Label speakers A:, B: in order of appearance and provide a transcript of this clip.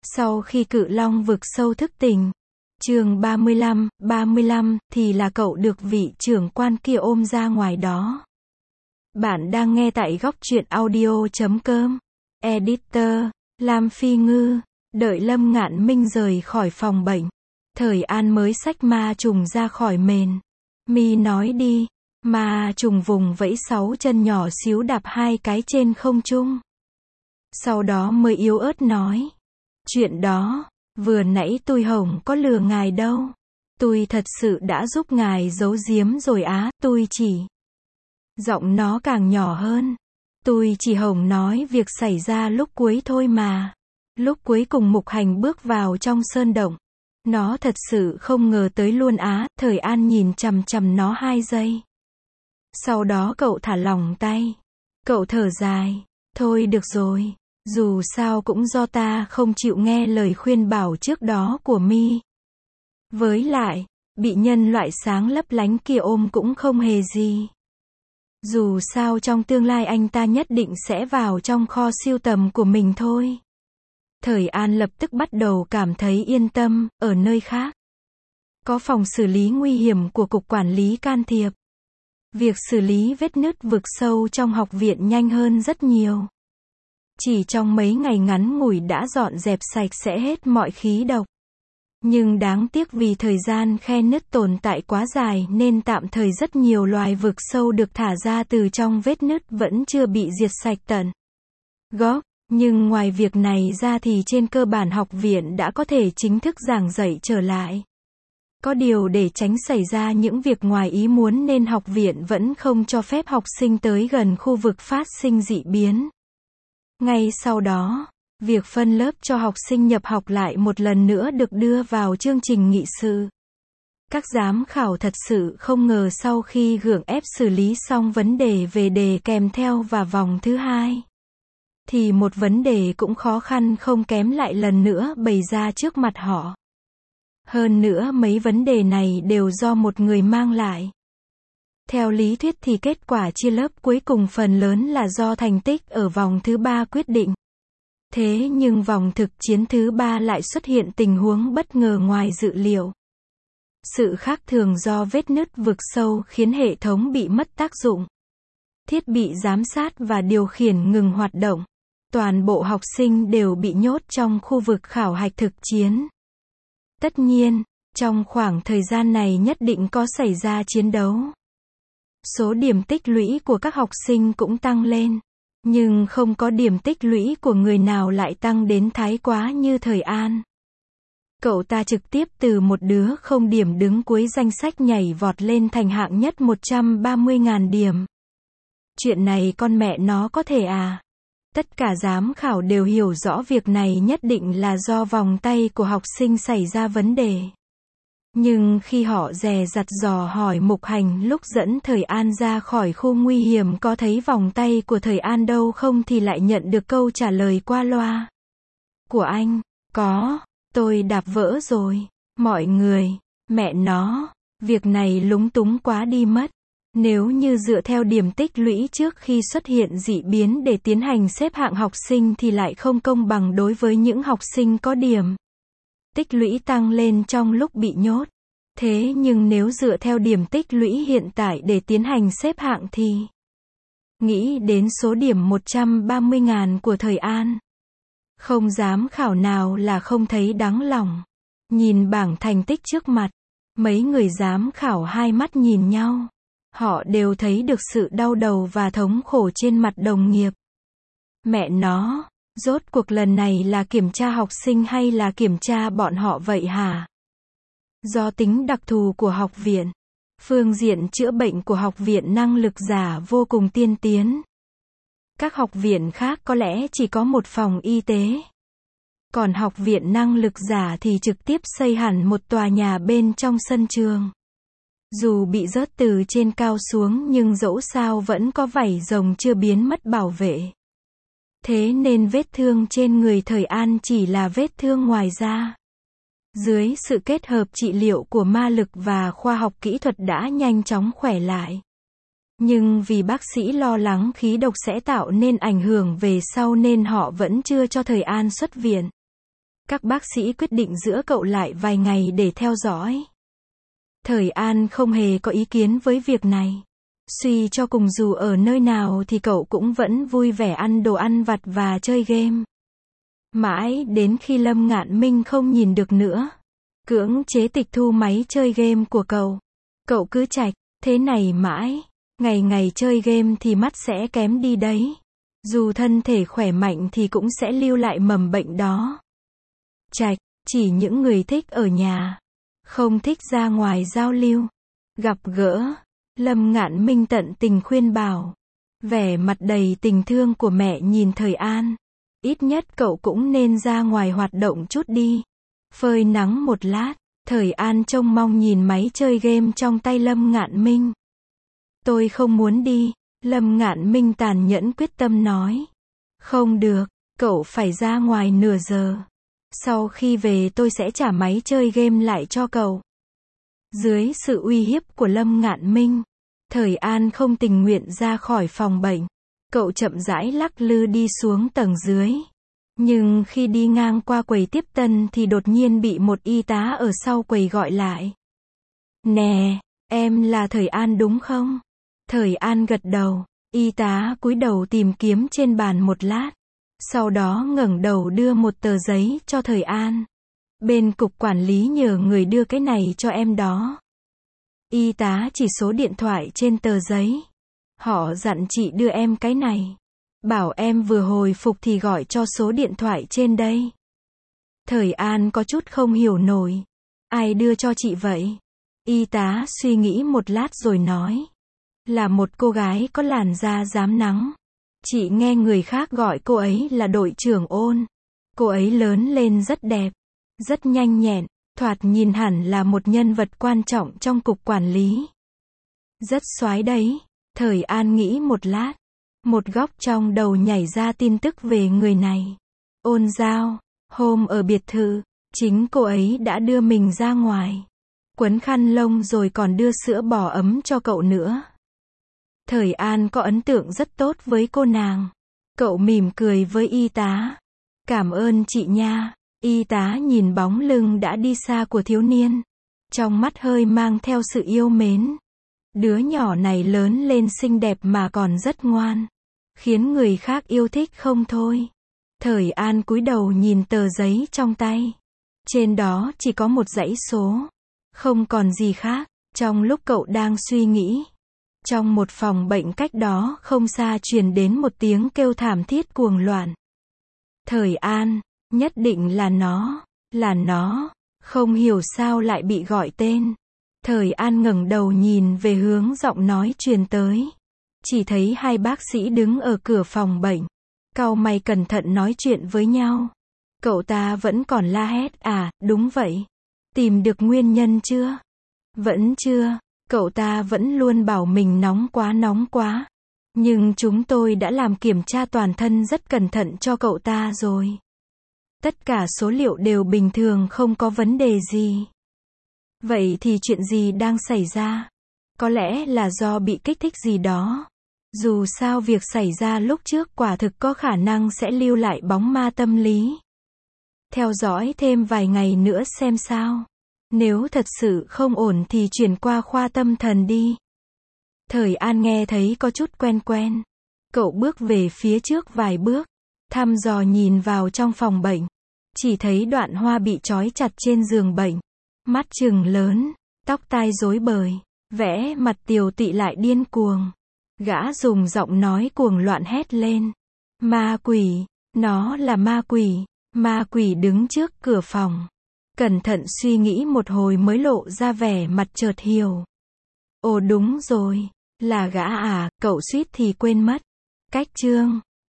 A: Sau khi Cự Long vực sâu thức tỉnh, chương 35 thì là cậu được vị trưởng quan kia ôm ra ngoài đó. Bạn đang nghe tại góc truyện audio.com. Editor, Lam Phi Ngư. Đợi Lâm Ngạn Minh rời khỏi phòng bệnh, Thời An mới xách ma trùng ra khỏi mền. Mi nói đi. Ma trùng vùng vẫy 6 chân nhỏ xíu đạp 2 cái trên không trung. Sau đó mới yếu ớt nói. Chuyện đó, vừa nãy tôi hổng có lừa ngài đâu. Tôi thật sự đã giúp ngài giấu giếm rồi á, tôi chỉ. Giọng nó càng nhỏ hơn. Tôi chỉ hổng nói việc xảy ra lúc cuối thôi mà. Lúc cuối cùng Mục Hành bước vào trong sơn động. Nó thật sự không ngờ tới luôn á. Thời An nhìn chằm chằm nó 2 giây. Sau đó cậu thả lỏng tay. Cậu thở dài. Thôi được rồi. Dù sao cũng do ta không chịu nghe lời khuyên bảo trước đó của Mi. Với lại, bị nhân loại sáng lấp lánh kia ôm cũng không hề gì. Dù sao trong tương lai anh ta nhất định sẽ vào trong kho sưu tầm của mình thôi. Thời An lập tức bắt đầu cảm thấy yên tâm. Ở nơi khác, có phòng xử lý nguy hiểm của Cục Quản lý can thiệp. Việc xử lý vết nứt vực sâu trong học viện nhanh hơn rất nhiều. Chỉ trong mấy ngày ngắn ngủi đã dọn dẹp sạch sẽ hết mọi khí độc. Nhưng đáng tiếc vì thời gian khe nứt tồn tại quá dài nên tạm thời rất nhiều loài vực sâu được thả ra từ trong vết nứt vẫn chưa bị diệt sạch tận gốc. Nhưng ngoài việc này ra thì trên cơ bản học viện đã có thể chính thức giảng dạy trở lại. Có điều để tránh xảy ra những việc ngoài ý muốn nên học viện vẫn không cho phép học sinh tới gần khu vực phát sinh dị biến. Ngay sau đó, việc phân lớp cho học sinh nhập học lại một lần nữa được đưa vào chương trình nghị sự. Các giám khảo thật sự không ngờ sau khi gượng ép xử lý xong vấn đề về đề kèm theo và vòng thứ 2, thì một vấn đề cũng khó khăn không kém lại lần nữa bày ra trước mặt họ. Hơn nữa mấy vấn đề này đều do một người mang lại. Theo lý thuyết thì kết quả chia lớp cuối cùng phần lớn là do thành tích ở vòng thứ 3 quyết định. Thế nhưng vòng thực chiến thứ 3 lại xuất hiện tình huống bất ngờ ngoài dự liệu. Sự khác thường do vết nứt vực sâu khiến hệ thống bị mất tác dụng. Thiết bị giám sát và điều khiển ngừng hoạt động. Toàn bộ học sinh đều bị nhốt trong khu vực khảo hạch thực chiến. Tất nhiên, trong khoảng thời gian này nhất định có xảy ra chiến đấu. Số điểm tích lũy của các học sinh cũng tăng lên. Nhưng không có điểm tích lũy của người nào lại tăng đến thái quá như Thời An. Cậu ta trực tiếp từ một đứa không điểm đứng cuối danh sách nhảy vọt lên thành hạng nhất 130.000 điểm. Chuyện này con mẹ nó có thể à? Tất cả giám khảo đều hiểu rõ việc này nhất định là do vòng tay của học sinh xảy ra vấn đề. Nhưng khi họ dè dặt dò hỏi Mục Hành lúc dẫn Thời An ra khỏi khu nguy hiểm có thấy vòng tay của Thời An đâu không thì lại nhận được câu trả lời qua loa. Của anh, có, tôi đạp vỡ rồi. Mọi người, mẹ nó, việc này lúng túng quá đi mất. Nếu như dựa theo điểm tích lũy trước khi xuất hiện dị biến để tiến hành xếp hạng học sinh thì lại không công bằng đối với những học sinh có điểm tích lũy tăng lên trong lúc bị nhốt. Thế nhưng nếu dựa theo điểm tích lũy hiện tại để tiến hành xếp hạng thì nghĩ đến số điểm 130.000 của Thời An, không giám khảo nào là không thấy đáng lòng. Nhìn bảng thành tích trước mặt, mấy người giám khảo hai mắt nhìn nhau. Họ đều thấy được sự đau đầu và thống khổ trên mặt đồng nghiệp. Mẹ nó, rốt cuộc lần này là kiểm tra học sinh hay là kiểm tra bọn họ vậy hả? Do tính đặc thù của học viện, phương diện chữa bệnh của học viện năng lực giả vô cùng tiên tiến. Các học viện khác có lẽ chỉ có một phòng y tế. Còn học viện năng lực giả thì trực tiếp xây hẳn một tòa nhà bên trong sân trường. Dù bị rớt từ trên cao xuống nhưng dẫu sao vẫn có vảy rồng chưa biến mất bảo vệ. Thế nên vết thương trên người Thời An chỉ là vết thương ngoài da. Dưới sự kết hợp trị liệu của ma lực và khoa học kỹ thuật đã nhanh chóng khỏe lại. Nhưng vì bác sĩ lo lắng khí độc sẽ tạo nên ảnh hưởng về sau nên họ vẫn chưa cho Thời An xuất viện. Các bác sĩ quyết định giữ cậu lại vài ngày để theo dõi. Thời An không hề có ý kiến với việc này. Suy cho cùng dù ở nơi nào thì cậu cũng vẫn vui vẻ ăn đồ ăn vặt và chơi game. Mãi đến khi Lâm Ngạn Minh không nhìn được nữa, cưỡng chế tịch thu máy chơi game của cậu. Cậu cứ chạch, thế này mãi, ngày ngày chơi game thì mắt sẽ kém đi đấy. Dù thân thể khỏe mạnh thì cũng sẽ lưu lại mầm bệnh đó. Chạch, chỉ những người thích ở nhà, không thích ra ngoài giao lưu, gặp gỡ. Lâm Ngạn Minh tận tình khuyên bảo. Vẻ mặt đầy tình thương của mẹ nhìn Thời An. Ít nhất cậu cũng nên ra ngoài hoạt động chút đi. Phơi nắng một lát, Thời An trông mong nhìn máy chơi game trong tay Lâm Ngạn Minh. Tôi không muốn đi, Lâm Ngạn Minh tàn nhẫn quyết tâm nói. Không được, cậu phải ra ngoài nửa giờ. Sau khi về tôi sẽ trả máy chơi game lại cho cậu. Dưới sự uy hiếp của Lâm Ngạn Minh, Thời An không tình nguyện ra khỏi phòng bệnh. Cậu chậm rãi lắc lư đi xuống tầng dưới. Nhưng khi đi ngang qua quầy tiếp tân thì đột nhiên bị một y tá ở sau quầy gọi lại. Nè, em là Thời An đúng không? Thời An gật đầu. Y tá cúi đầu tìm kiếm trên bàn một lát. Sau đó ngẩng đầu đưa một tờ giấy cho Thời An. Bên cục quản lý nhờ người đưa cái này cho em đó. Y tá chỉ số điện thoại trên tờ giấy. Họ dặn chị đưa em cái này. Bảo em vừa hồi phục thì gọi cho số điện thoại trên đây. Thời An có chút không hiểu nổi. Ai đưa cho chị vậy? Y tá suy nghĩ một lát rồi nói. Là một cô gái có làn da rám nắng. Chị nghe người khác gọi cô ấy là đội trưởng Ôn. Cô ấy lớn lên rất đẹp, rất nhanh nhẹn, thoạt nhìn hẳn là một nhân vật quan trọng trong cục quản lý. Rất xoái đấy. Thời An nghĩ một lát. Một góc trong đầu nhảy ra tin tức về người này. Ôn Giao, hôm ở biệt thự, chính cô ấy đã đưa mình ra ngoài. Quấn khăn lông rồi còn đưa sữa bò ấm cho cậu nữa. Thời An có ấn tượng rất tốt với cô nàng. Cậu mỉm cười với y tá. Cảm ơn chị nha. Y tá nhìn bóng lưng đã đi xa của thiếu niên. Trong mắt hơi mang theo sự yêu mến. Đứa nhỏ này lớn lên xinh đẹp mà còn rất ngoan. Khiến người khác yêu thích không thôi. Thời An cúi đầu nhìn tờ giấy trong tay. Trên đó chỉ có một dãy số. Không còn gì khác. Trong lúc cậu đang suy nghĩ. Trong một phòng bệnh cách đó không xa truyền đến một tiếng kêu thảm thiết cuồng loạn. Thời An, nhất định là nó, không hiểu sao lại bị gọi tên. Thời An ngẩng đầu nhìn về hướng giọng nói truyền tới. Chỉ thấy hai bác sĩ đứng ở cửa phòng bệnh. Cau mày cẩn thận nói chuyện với nhau. Cậu ta vẫn còn la hét à, đúng vậy. Tìm được nguyên nhân chưa? Vẫn chưa. Cậu ta vẫn luôn bảo mình nóng quá. Nhưng chúng tôi đã làm kiểm tra toàn thân rất cẩn thận cho cậu ta rồi. Tất cả số liệu đều bình thường không có vấn đề gì. Vậy thì chuyện gì đang xảy ra? Có lẽ là do bị kích thích gì đó. Dù sao việc xảy ra lúc trước quả thực có khả năng sẽ lưu lại bóng ma tâm lý. Theo dõi thêm vài ngày nữa xem sao. Nếu thật sự không ổn thì chuyển qua khoa tâm thần đi. Thời An nghe thấy có chút quen. Cậu bước về phía trước vài bước. Thăm dò nhìn vào trong phòng bệnh. Chỉ thấy Đoạn Hoa bị trói chặt trên giường bệnh. Mắt trừng lớn, tóc tai rối bời. Vẻ mặt tiều tụy lại điên cuồng. Gã dùng giọng nói cuồng loạn hét lên. Ma quỷ, nó là ma quỷ. Ma quỷ đứng trước cửa phòng. Cẩn thận suy nghĩ một hồi mới lộ ra vẻ mặt chợt hiểu. Ồ đúng rồi, là gã à, cậu suýt thì quên mất. Cách chương